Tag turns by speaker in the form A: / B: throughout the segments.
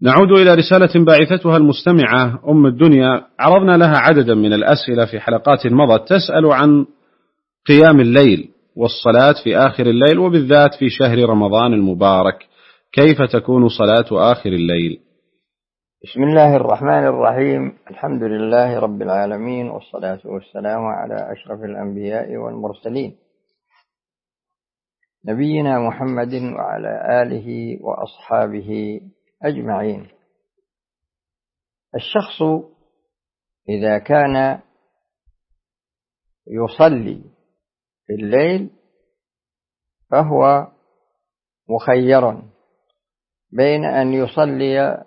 A: نعود إلى رسالة باعثتها المستمعة أم الدنيا، عرضنا لها عددا من الأسئلة في حلقات مضت تسأل عن قيام الليل والصلاة في آخر الليل، وبالذات في شهر رمضان المبارك، كيف تكون صلاة آخر الليل؟
B: بسم الله الرحمن الرحيم. الحمد لله رب العالمين، والصلاة والسلام على أشرف الأنبياء والمرسلين، نبينا محمد وعلى آله وأصحابه أجمعين. الشخص إذا كان يصلي في الليل فهو مخير بين أن يصلي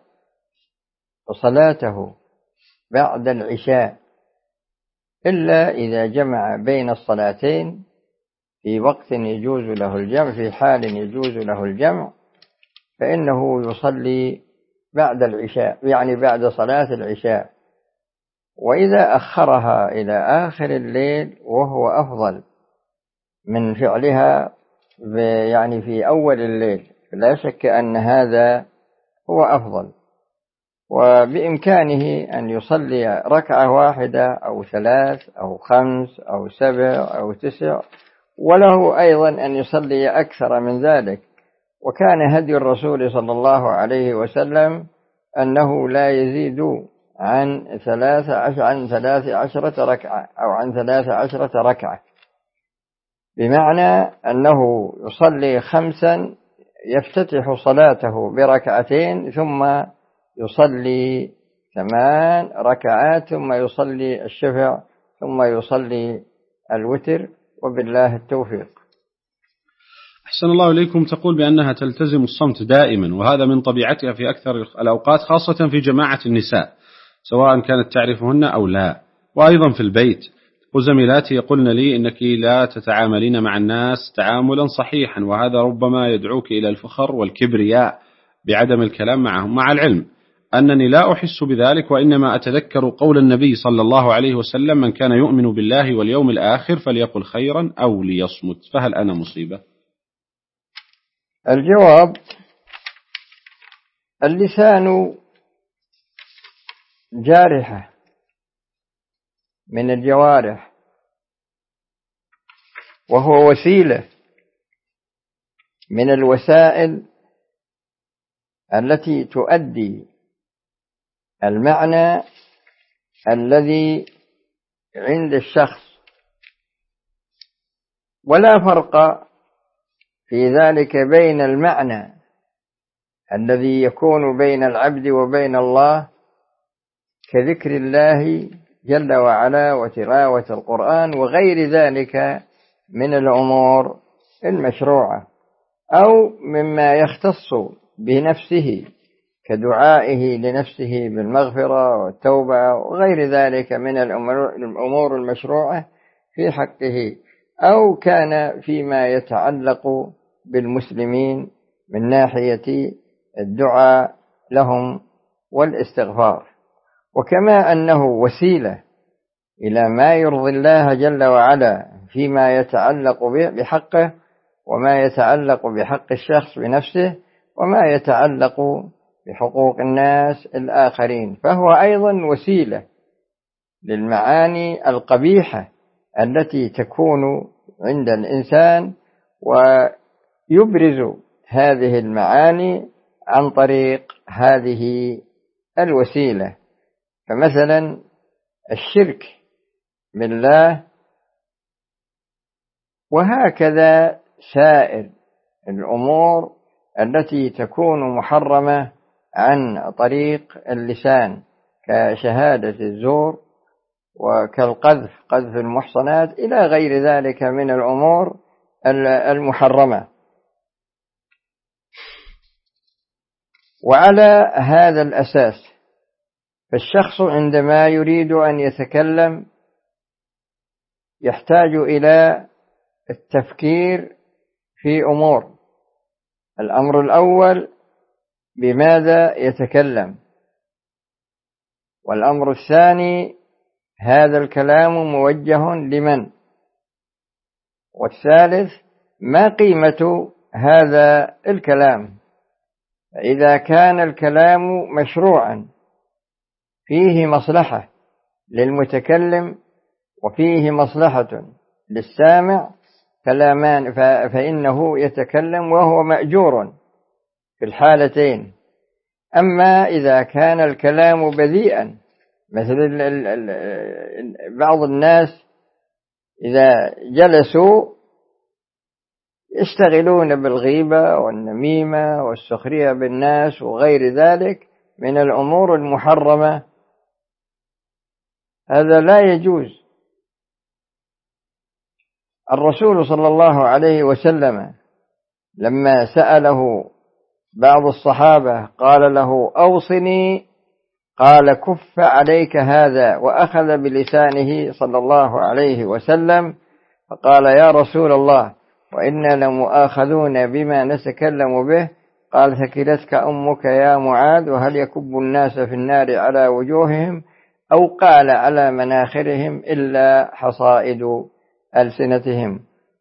B: صلاته بعد العشاء، إلا إذا جمع بين الصلاتين في وقت يجوز له الجمع، في حال يجوز له الجمع، فإنه يصلي بعد العشاء، يعني بعد صلاة العشاء. وإذا أخرها إلى آخر الليل وهو أفضل من فعلها يعني في أول الليل، لا شك أن هذا هو أفضل. وبإمكانه أن يصلي ركعة واحدة أو 3 أو 5 أو 7 أو 9، وله أيضا أن يصلي أكثر من ذلك. وكان هدي الرسول صلى الله عليه وسلم أنه لا يزيد عن 13 ركعة أو عن 13 ركعة، بمعنى أنه يصلي 5، يفتتح صلاته بركعتين، ثم يصلي 8 ركعات، ثم يصلي الشفع، ثم يصلي الوتر، وبالله التوفيق.
A: أحسن الله إليكم. تقول بأنها تلتزم الصمت دائما، وهذا من طبيعتها في أكثر الأوقات، خاصة في جماعة النساء، سواء كانت تعرفهن أو لا، وأيضا في البيت. وزميلاتي يقولن لي إنك لا تتعاملين مع الناس تعاملا صحيحا، وهذا ربما يدعوك إلى الفخر والكبرياء بعدم الكلام معهم، مع العلم أنني لا أحس بذلك، وإنما أتذكر قول النبي صلى الله عليه وسلم: من كان يؤمن بالله واليوم الآخر فليقل خيرا أو ليصمت. فهل أنا مصيبة؟
B: الجواب: اللسان جارحة من الجوارح، وهو وسيلة من الوسائل التي تؤدي المعنى الذي عند الشخص، ولا فرق في ذلك بين المعنى الذي يكون بين العبد وبين الله، كذكر الله جل وعلا وتلاوة القرآن وغير ذلك من الأمور المشروعة، أو مما يختص بنفسه كدعائه لنفسه بالمغفرة والتوبة وغير ذلك من الأمور المشروعة في حقه، أو كان فيما يتعلق بالمسلمين من ناحية الدعاء لهم والاستغفار. وكما أنه وسيلة إلى ما يرضي الله جل وعلا فيما يتعلق بحقه، وما يتعلق بحق الشخص بنفسه، وما يتعلق بحقوق الناس الآخرين، فهو أيضا وسيلة للمعاني القبيحة التي تكون عند الإنسان، ويبرز هذه المعاني عن طريق هذه الوسيلة. فمثلا الشرك بالله، وهكذا سائر الأمور التي تكون محرمة عن طريق اللسان، كشهادة الزور وكالقذف، قذف المحصنات، إلى غير ذلك من الأمور المحرمة. وعلى هذا الأساس فالشخص عندما يريد أن يتكلم يحتاج إلى التفكير في أمور. الأمر الأول: بماذا يتكلم؟ والأمر الثاني: هذا الكلام موجه لمن؟ والثالث: ما قيمة هذا الكلام؟ فإذا كان الكلام مشروعا فيه مصلحة للمتكلم وفيه مصلحة للسامع فإنه يتكلم وهو مأجور في الحالتين. أما إذا كان الكلام بذيئا، مثل بعض الناس إذا جلسوا يشتغلون بالغيبة والنميمة والسخرية بالناس وغير ذلك من الأمور المحرمة، هذا لا يجوز. الرسول صلى الله عليه وسلم لما سأله بعض الصحابة قال له أوصني، قال كف عليك هذا، وأخذ بلسانه صلى الله عليه وسلم فقال يا رسول الله وإنا لمؤاخذون بما نتكلم به، قال ثكلتك أمك يا معاذ، وهل يكب الناس في النار على وجوههم أو قال على مناخرهم إلا حصائد ألسنتهم.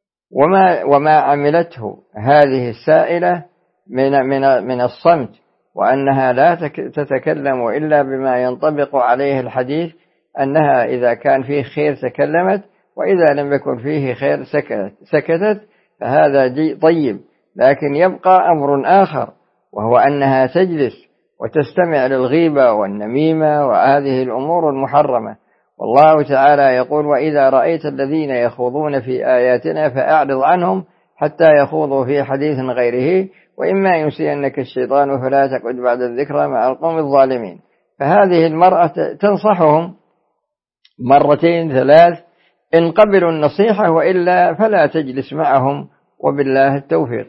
B: وما عملته هذه السائلة من الصمت، وأنها لا تتكلم إلا بما ينطبق عليه الحديث، أنها إذا كان فيه خير تكلمت، وإذا لم يكن فيه خير سكتت، فهذا طيب. لكن يبقى أمر آخر، وهو أنها تجلس وتستمع للغيبة والنميمة وهذه الأمور المحرمة. والله تعالى يقول وإذا رأيت الذين يخوضون في آياتنا فأعرض عنهم حتى يخوضوا في حديث غيره، وإما ينسينك الشيطان فلا تقعد بعد الذكرى مع القوم الظالمين. فهذه المرأة تنصحهم مرتين ثلاث إن قبلوا النصيحة، وإلا فلا تجلس معهم، وبالله التوفيق.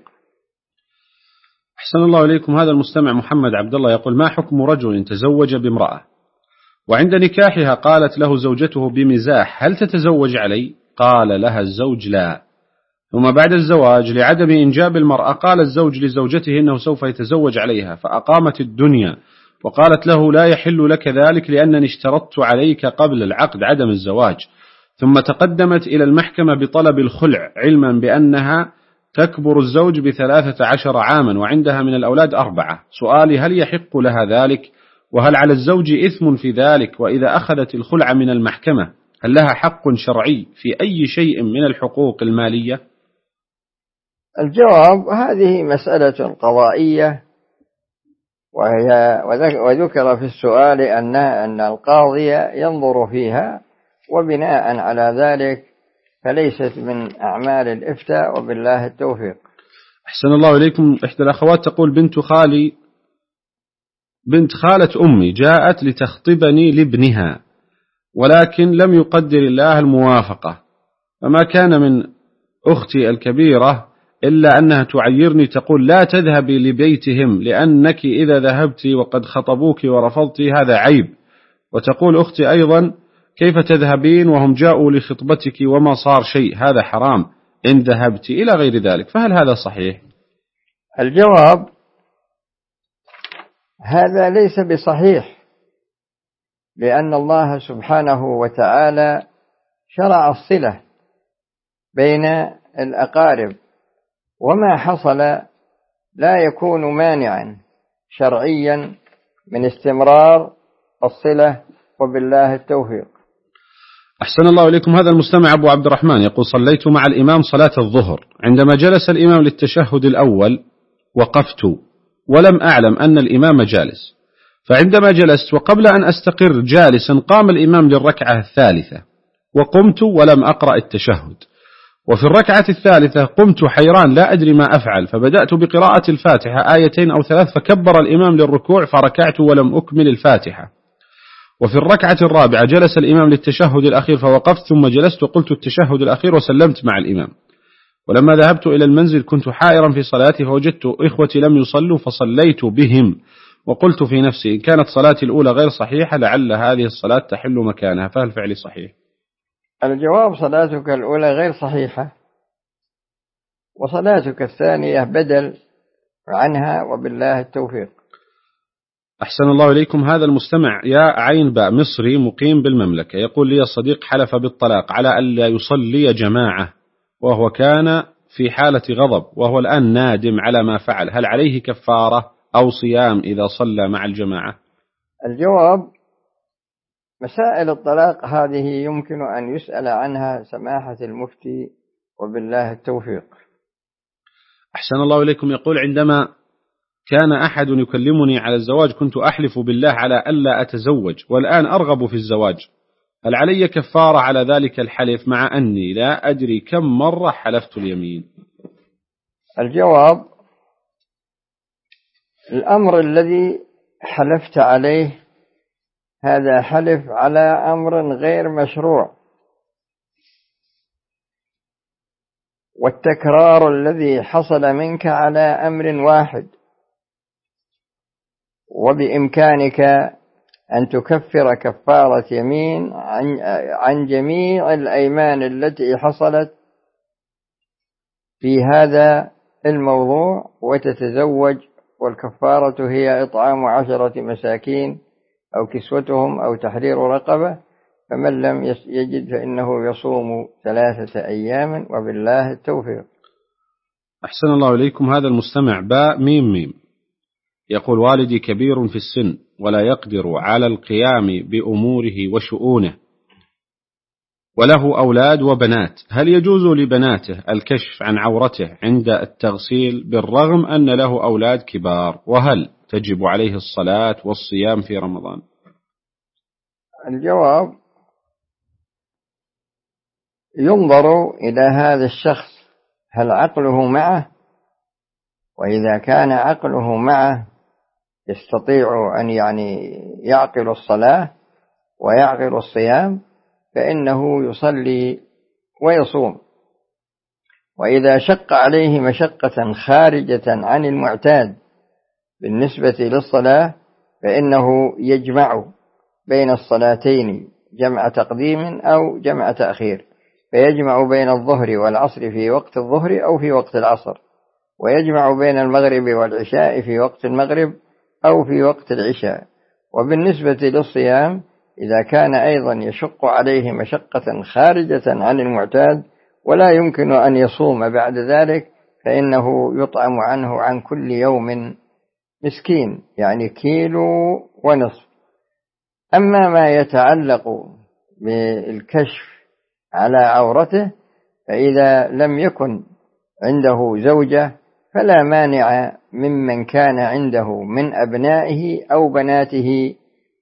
A: أحسن الله إليكم. هذا المستمع محمد عبد الله يقول ما حكم رجل تزوج بامرأة وعند نكاحها قالت له زوجته بمزاح هل تتزوج علي؟ قال لها الزوج لا، ثم بعد الزواج لعدم إنجاب المرأة قال الزوج لزوجته إنه سوف يتزوج عليها، فأقامت الدنيا وقالت له لا يحل لك ذلك لأنني اشترطت عليك قبل العقد عدم الزواج، ثم تقدمت إلى المحكمة بطلب الخلع علما بأنها تكبر الزوج ب13 عاما وعندها من الأولاد 4. سؤالي هل يحق لها ذلك؟ وهل على الزوج إثم في ذلك؟ وإذا أخذت الخلع من المحكمة هل لها حق شرعي في أي شيء من الحقوق المالية؟
B: الجواب هذه مسألة قضائية، وذكر في السؤال أن القاضي ينظر فيها، وبناء على ذلك فليست من أعمال الإفتاء، وبالله التوفيق.
A: أحسن الله إليكم. إحدى الأخوات تقول بنت خالة أمي جاءت لتخطبني لابنها، ولكن لم يقدر الله الموافقة، فما كان من أختي الكبيرة إلا أنها تعيرني تقول لا تذهبي لبيتهم لأنك إذا ذهبت وقد خطبوك ورفضت هذا عيب، وتقول أختي أيضا كيف تذهبين وهم جاءوا لخطبتك وما صار شيء، هذا حرام إن ذهبت إلى غير ذلك، فهل هذا صحيح؟
B: الجواب هذا ليس بصحيح، لأن الله سبحانه وتعالى شرع الصلة بين الأقارب، وما حصل لا يكون مانعا شرعيا من استمرار الصلة، وبالله التوفيق.
A: أحسن الله إليكم. هذا المستمع أبو عبد الرحمن يقول صليت مع الإمام صلاة الظهر، عندما جلس الإمام للتشهد الأول وقفت ولم أعلم أن الإمام جالس، فعندما جلست وقبل أن أستقر جالسا قام الإمام للركعة الثالثة وقمت ولم أقرأ التشهد، وفي الركعة الثالثة قمت حيران لا أدري ما أفعل، فبدأت بقراءة الفاتحة 2 أو 3 فكبر الإمام للركوع فركعت ولم أكمل الفاتحة، وفي الركعة الرابعة جلس الإمام للتشهد الأخير فوقفت ثم جلست وقلت التشهد الأخير وسلمت مع الإمام، ولما ذهبت إلى المنزل كنت حائرا في صلاتي فوجدت إخوتي لم يصلوا فصليت بهم، وقلت في نفسي إن كانت صلاتي الأولى غير صحيحة لعل هذه الصلاة تحل مكانها، فهل فعلي صحيح؟
B: الجواب صلاتك الأولى غير صحيحة، وصلاتك الثانية بدل عنها، وبالله التوفيق.
A: أحسن الله إليكم. هذا المستمع يا عين باء مصري مقيم بالمملكة يقول لي الصديق حلف بالطلاق على ألا يصلي جماعة وهو كان في حالة غضب وهو الآن نادم على ما فعل، هل عليه كفارة أو صيام إذا صلى مع الجماعة؟
B: الجواب: مسائل الطلاق هذه يمكن أن يسأل عنها سماحة المفتي، وبالله التوفيق.
A: أحسن الله إليكم. يقول: عندما كان أحد يكلمني على الزواج كنت أحلف بالله على ألا أتزوج، والآن أرغب في الزواج، هل علي كفارة على ذلك الحلف مع أني لا أدري كم مرة حلفت اليمين؟
B: الجواب: الأمر الذي حلفت عليه هذا حلف على أمر غير مشروع، والتكرار الذي حصل منك على أمر واحد، وبإمكانك أن تكفر كفارة يمين عن جميع الأيمان التي حصلت في هذا الموضوع وتتزوج، والكفارة هي إطعام 10 مساكين أو كسوتهم أو تحرير رقبة، فمن لم يجد فإنه يصوم 3 أيام، وبالله التوفيق.
A: أحسن الله إليكم. هذا المستمع باء ميم ميم يقول: والدي كبير في السن ولا يقدر على القيام بأموره وشؤونه، وله أولاد وبنات، هل يجوز لبناته الكشف عن عورته عند التغسيل بالرغم أن له أولاد كبار؟ وهل تجب عليه الصلاة والصيام في رمضان؟
B: الجواب: ينظر إلى هذا الشخص هل عقله معه، وإذا كان عقله معه يستطيع أن يعقل الصلاة ويعقل الصيام فإنه يصلي ويصوم، وإذا شق عليه مشقة خارجة عن المعتاد بالنسبة للصلاة فإنه يجمع بين الصلاتين جمع تقديم أو جمع تأخير، فيجمع بين الظهر والعصر في وقت الظهر أو في وقت العصر، ويجمع بين المغرب والعشاء في وقت المغرب أو في وقت العشاء. وبالنسبة للصيام إذا كان أيضا يشق عليه مشقة خارجة عن المعتاد ولا يمكن أن يصوم بعد ذلك فإنه يطعم عنه عن كل يوم مسكين، يعني 1.5 كيلو. أما ما يتعلق بالكشف على عورته فإذا لم يكن عنده زوجة فلا مانع ممن كان عنده من أبنائه أو بناته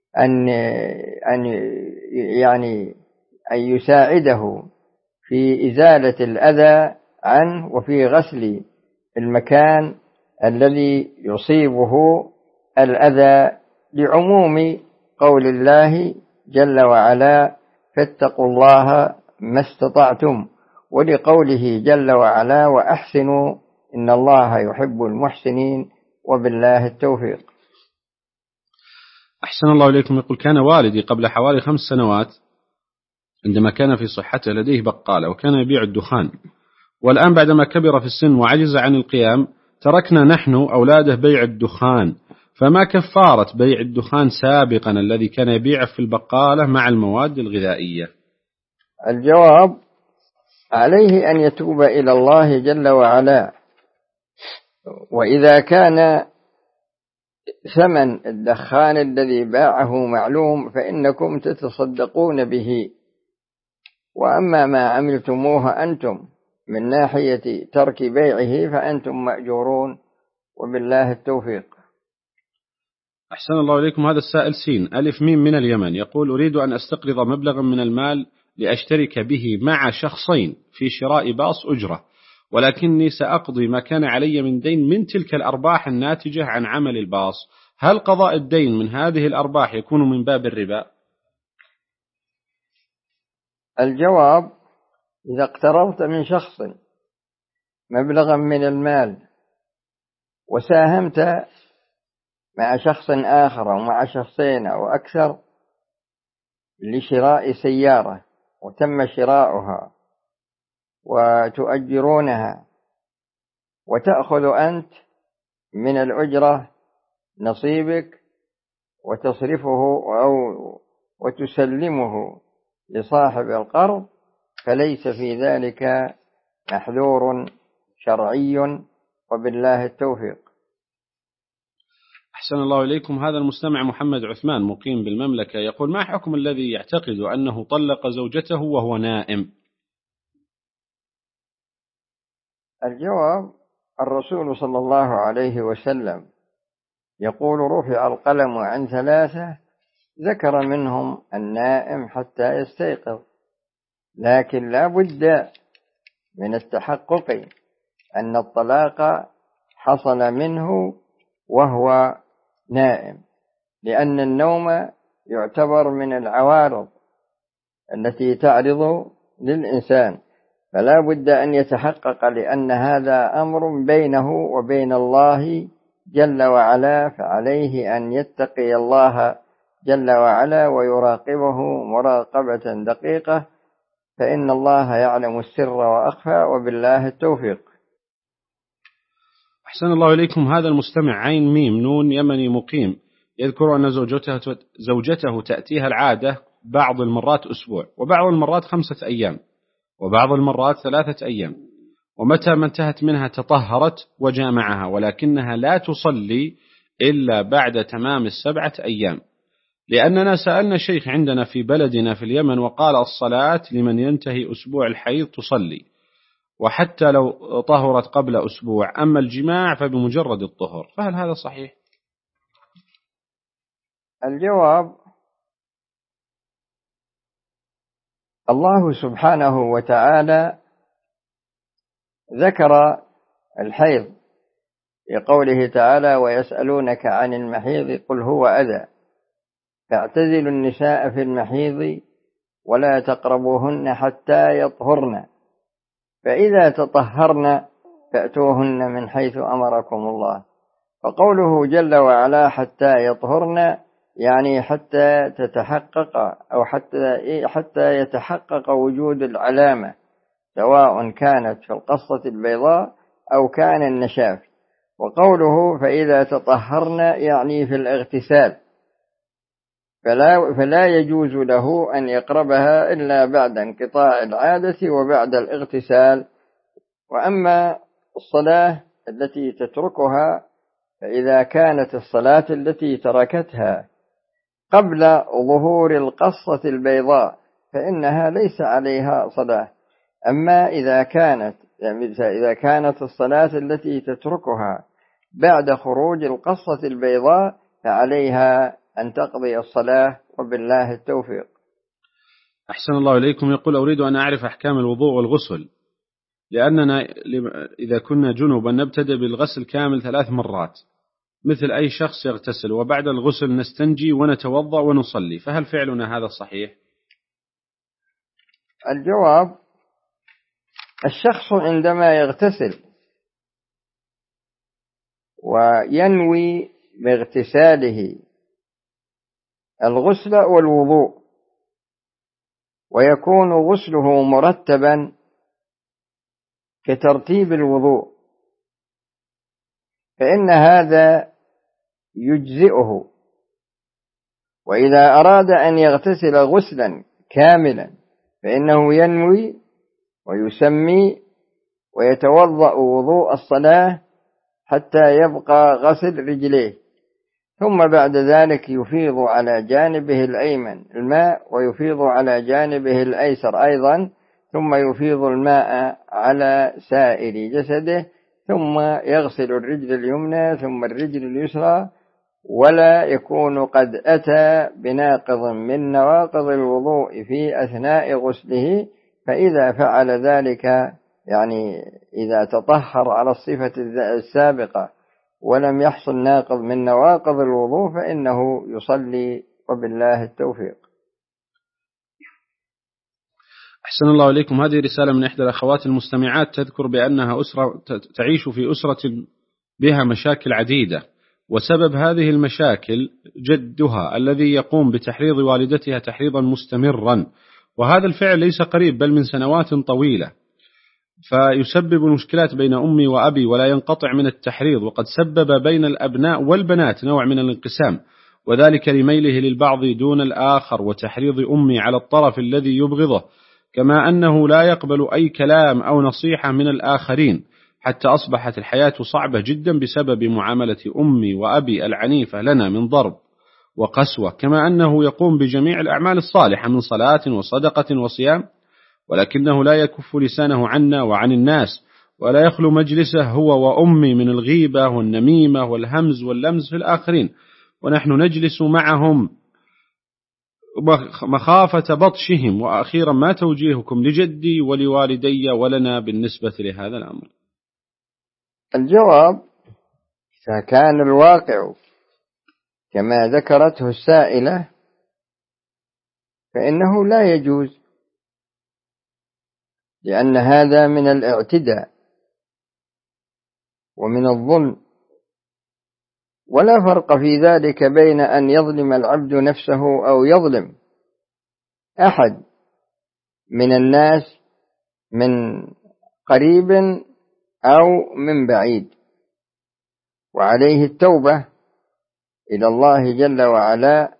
B: أن يساعده في إزالة الأذى عنه وفي غسل المكان الذي يصيبه الأذى، لعموم قول الله جل وعلا: فاتقوا الله ما استطعتم، ولقوله جل وعلا: وأحسنوا إن الله يحب المحسنين، وبالله التوفيق.
A: أحسن الله إليكم. يقول: كان والدي قبل حوالي 5 سنوات عندما كان في صحته لديه بقالة وكان يبيع الدخان، والآن بعدما كبر في السن وعجز عن القيام تركنا نحن أولاده بيع الدخان، فما كفارة بيع الدخان سابقا الذي كان يبيعه في البقالة مع المواد الغذائية؟
B: الجواب: عليه أن يتوب إلى الله جل وعلا، وإذا كان ثمن الدخان الذي باعه معلوم فإنكم تتصدقون به، وأما ما عملتموه أنتم من ناحية ترك بيعه فأنتم مأجورون، وبالله التوفيق.
A: أحسن الله إليكم. هذا السائل سين ألف ميم من اليمن يقول: أريد أن أستقرض مبلغا من المال لأشترك به مع شخصين في شراء باص أجرة، ولكني سأقضي ما كان علي من دين من تلك الأرباح الناتجة عن عمل الباص، هل قضاء الدين من هذه الأرباح يكون من باب الربا؟
B: الجواب: إذا اقترضت من شخص مبلغا من المال وساهمت مع شخص آخر أو مع شخصين أو أكثر لشراء سيارة وتم شراؤها وتؤجرونها، وتأخذ أنت من الأجرة نصيبك وتصرفه أو وتسلمه لصاحب القرض، فليس في ذلك محذور شرعي، وبالله التوفيق.
A: أحسن الله إليكم. هذا المستمع محمد عثمان مقيم بالمملكة يقول: ما حكم الذي يعتقد أنه طلق زوجته وهو نائم؟
B: الجواب: الرسول صلى الله عليه وسلم يقول: رفع القلم عن ثلاثة ذكر منهم النائم حتى يستيقظ، لكن لا بد من التحقق أن الطلاق حصل منه وهو نائم، لأن النوم يعتبر من العوارض التي تعرض للإنسان، فلا بد أن يتحقق، لأن هذا أمر بينه وبين الله جل وعلا، فعليه أن يتقي الله جل وعلا ويراقبه مراقبة دقيقة، فإن الله يعلم السر وأخفى، وبالله التوفيق.
A: أحسن الله إليكم. هذا المستمع عين ميم نون يمني مقيم يذكر أن زوجته تأتيها العادة بعض المرات أسبوع، وبعض المرات 5 أيام، وبعض المرات 3 أيام، ومتى ما انتهت منها تطهرت وجامعها، ولكنها لا تصلي إلا بعد تمام 7 أيام، لأننا سألنا شيخ عندنا في بلدنا في اليمن وقال: الصلاة لمن ينتهي أسبوع الحيض تصلي، وحتى لو طهرت قبل أسبوع، أما الجماع فبمجرد الطهر، فهل هذا صحيح؟
B: الجواب: الله سبحانه وتعالى ذكر الحيض لقوله تعالى: ويسألونك عن المحيض قل هو أذى فاعتزلوا النساء في المحيض ولا تقربوهن حتى يطهرن فإذا تطهرن فأتوهن من حيث أمركم الله. فقوله جل وعلا حتى يطهرن يعني حتى تتحقق أو حتى يتحقق وجود العلامة، سواء كانت في القصة البيضاء أو كان النشاف. وقوله فإذا تطهرن يعني في الاغتسال، فلا يجوز له أن يقربها إلا بعد انقطاع العادة وبعد الاغتسال. وأما الصلاة التي تتركها، فإذا كانت الصلاة التي تركتها قبل ظهور القصة البيضاء فإنها ليس عليها صلاة. أما إذا كانت الصلاة التي تتركها بعد خروج القصة البيضاء فعليها أن تقضي الصلاة، وبالله التوفيق.
A: أحسن الله إليكم. يقول: أريد أن أعرف أحكام الوضوء والغسل، لأننا إذا كنا جنوبا نبتدئ بالغسل كامل 3 مرات مثل أي شخص يغتسل، وبعد الغسل نستنجي ونتوضأ ونصلي، فهل فعلنا هذا صحيح؟
B: الجواب: الشخص عندما يغتسل وينوي باغتساله الغسل والوضوء ويكون غسله مرتبا كترتيب الوضوء، فإن هذا يجزئه. وإذا أراد أن يغتسل غسلا كاملا فإنه ينوي ويسمي ويتوضأ وضوء الصلاة حتى يبقى غسل رجليه، ثم بعد ذلك يفيض على جانبه الأيمن الماء ويفيض على جانبه الأيسر أيضا، ثم يفيض الماء على سائر جسده، ثم يغسل الرجل اليمنى ثم الرجل اليسرى، ولا يكون قد أتى بناقض من نواقض الوضوء في أثناء غسله. فإذا فعل ذلك يعني إذا تطهر على الصفة السابقة ولم يحصل ناقض من نواقض الوضوء فإنه يصلي، وبالله التوفيق.
A: أحسن الله إليكم. هذه رسالة من إحدى الأخوات المستمعات تذكر بأنها تعيش في أسرة بها مشاكل عديدة، وسبب هذه المشاكل جدها الذي يقوم بتحريض والدتها تحريضا مستمرا، وهذا الفعل ليس قريب بل من سنوات طويلة، فيسبب المشكلات بين أمي وأبي ولا ينقطع من التحريض، وقد سبب بين الأبناء والبنات نوع من الانقسام، وذلك لميله للبعض دون الآخر وتحريض أمي على الطرف الذي يبغضه، كما أنه لا يقبل أي كلام أو نصيحة من الآخرين حتى أصبحت الحياة صعبة جدا بسبب معاملة أمي وأبي العنيفة لنا من ضرب وقسوة، كما أنه يقوم بجميع الأعمال الصالحة من صلاة وصدقة وصيام، ولكنه لا يكف لسانه عنا وعن الناس، ولا يخلو مجلسه هو وأمي من الغيبة والنميمة والهمز واللمز في الآخرين، ونحن نجلس معهم مخافة بطشهم. وأخيرا ما توجيهكم لجدي ولوالدي ولنا بالنسبة لهذا الأمر؟
B: الجواب: إذا كان الواقع كما ذكرته السائلة فإنه لا يجوز، لأن هذا من الاعتداء ومن الظلم، ولا فرق في ذلك بين أن يظلم العبد نفسه أو يظلم أحد من الناس من قريب أو من بعيد، وعليه التوبة إلى الله جل وعلا.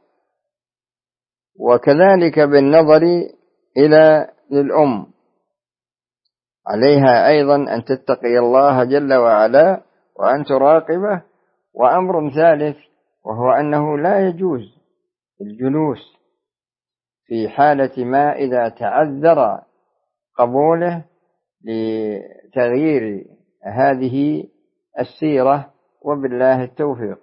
B: وكذلك بالنظر إلى الأم، عليها أيضا أن تتقي الله جل وعلا وأن تراقبه. وأمر ثالث وهو أنه لا يجوز الجلوس في حالة ما إذا تعذر قبوله لتغيير هذه السيرة، وبالله التوفيق.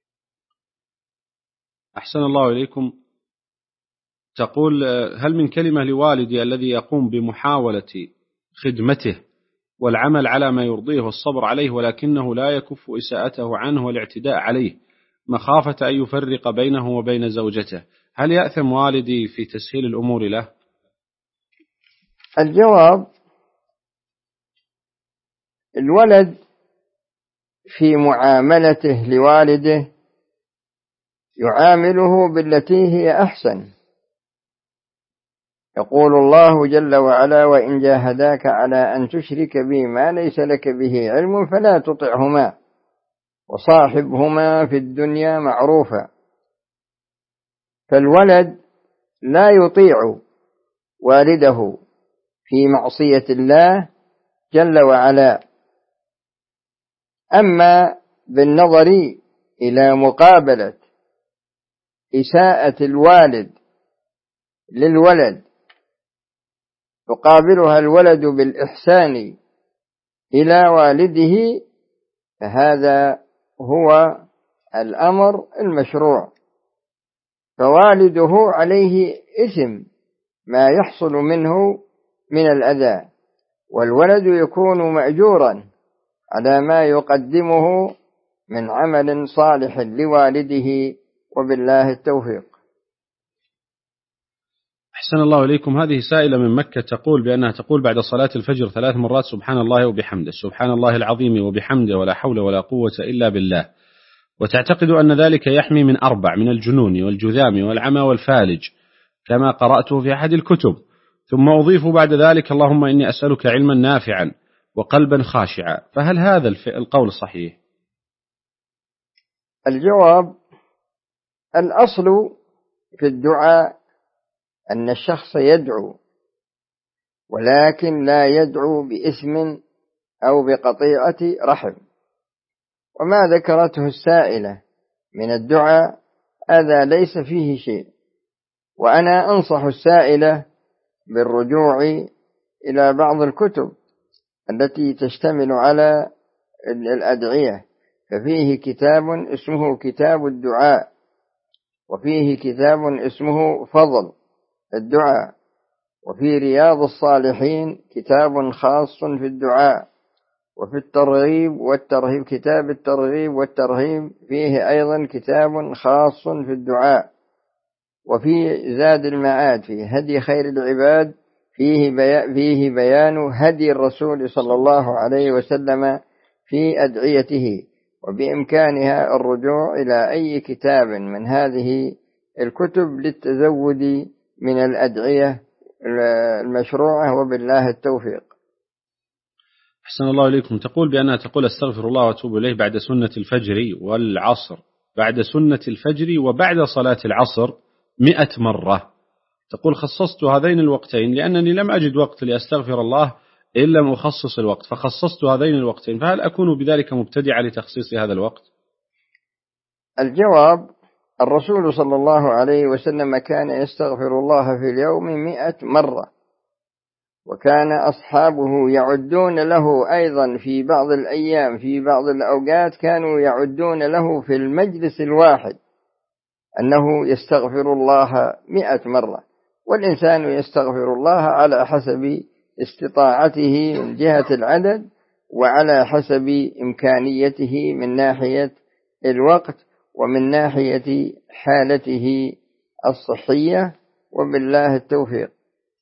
A: أحسن الله إليكم. تقول: هل من كلمة لوالدي الذي يقوم بمحاولة خدمته والعمل على ما يرضيه والصبر عليه، ولكنه لا يكف إساءته عنه والاعتداء عليه مخافة أن يفرق بينه وبين زوجته، هل يأثم والدي في تسهيل الأمور له؟
B: الجواب: الولد في معاملته لوالده يعامله بالتي هي أحسن. يقول الله جل وعلا: وإن جاهداك على أن تشرك بي ما ليس لك به علم فلا تطعهما وصاحبهما في الدنيا معروفا. فالولد لا يطيع والده في معصية الله جل وعلا. أما بالنظر إلى مقابلة إساءة الوالد للولد يقابلها الولد بالإحسان إلى والده، فهذا هو الأمر المشروع. فوالده عليه إثم ما يحصل منه من الأذى، والولد يكون مأجورا على ما يقدمه من عمل صالح لوالده، وبالله التوفيق.
A: أحسن الله إليكم. هذه سائلة من مكة تقول بأنها تقول بعد صلاة الفجر 3 مرات: سبحان الله وبحمده، سبحان الله العظيم وبحمده، ولا حول ولا قوة إلا بالله، وتعتقد أن ذلك يحمي من 4: من الجنون والجذام والعمى والفالج، كما قرأته في أحد الكتب. ثم أضيف بعد ذلك: اللهم إني أسألك علما نافعا وقلبا خاشعا. فهل هذا القول صحيح؟
B: الجواب: الأصل في الدعاء أن الشخص يدعو، ولكن لا يدعو بإثم أو بقطيعة رحم. وما ذكرته السائلة من الدعاء هذا ليس فيه شيء، وأنا أنصح السائلة بالرجوع إلى بعض الكتب التي تشتمل على الأدعية، ففيه كتاب اسمه كتاب الدعاء، وفيه كتاب اسمه فضل الدعاء، وفي رياض الصالحين كتاب خاص في الدعاء، وفي الترغيب والترهيب كتاب الترغيب والترهيب فيه أيضا كتاب خاص في الدعاء، وفي زاد المعاد في هدي خير العباد فيه بيان هدي الرسول صلى الله عليه وسلم في أدعيته. وبإمكانها الرجوع إلى أي كتاب من هذه الكتب للتزود من الأدعية المشروعة، وبالله التوفيق.
A: أحسن الله إليكم. تقول بأنها تقول: أستغفر الله وأتوب إليه بعد سنة الفجر والعصر، بعد سنة الفجر وبعد صلاة العصر 100 مرة. تقول: خصصت هذين الوقتين لأنني لم أجد وقت لأستغفر الله إن لم أخصص الوقت فخصصت هذين الوقتين، فهل أكون بذلك مبتدعا لتخصيص هذا الوقت؟
B: الجواب: الرسول صلى الله عليه وسلم كان يستغفر الله في اليوم 100 مرة، وكان أصحابه يعدون له أيضا في بعض الأيام في بعض الأوقات كانوا يعدون له في المجلس الواحد أنه يستغفر الله 100 مرة. والإنسان يستغفر الله على حسب استطاعته من جهة العدد، وعلى حسب إمكانيته من ناحية الوقت ومن ناحية حالته الصحية، وبالله التوفيق.